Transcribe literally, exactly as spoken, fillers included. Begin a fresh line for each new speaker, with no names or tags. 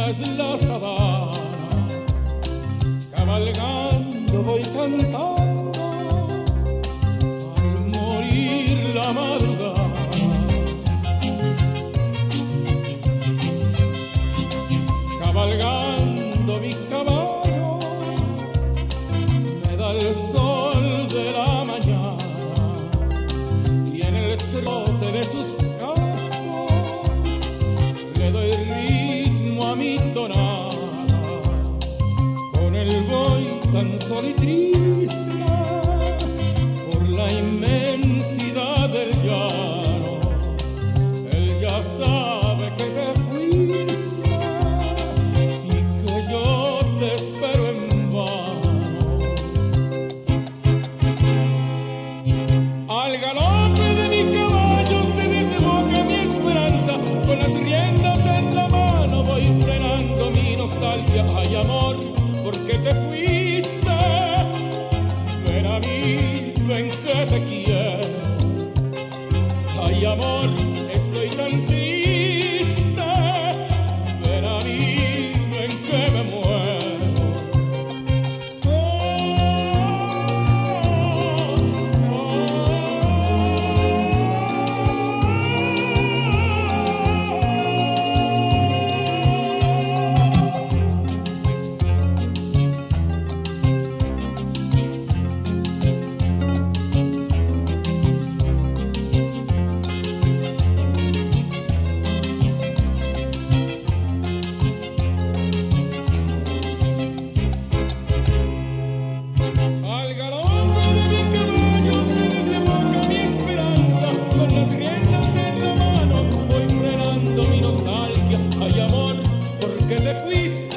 es la sabana, cabalgando voy cantando al morir la madrugada. Cabalgando mi caballo me da el sol de la mañana y en el trote de sus cascos le doy ritmo a mi tonada. Con él voy tan solo y triste por la inmensidad del llano. Él ya sabe que te fuiste y que yo te espero en vano. Al galope de mi caballo se desboca mi esperanza, con las riendas en la mano voy frenando mi nostalgia. Ay, amor, ¿por qué te fuiste? Ven a mí, ven que te quiero. Ay, amor, estoy tan triste. Ven a mí, ven que me muero. Oh, oh, al galope de mi caballo se desboca mi esperanza, con las riendas en la mano voy frenando mi nostalgia. Ay, amor, ¿por qué te fuiste?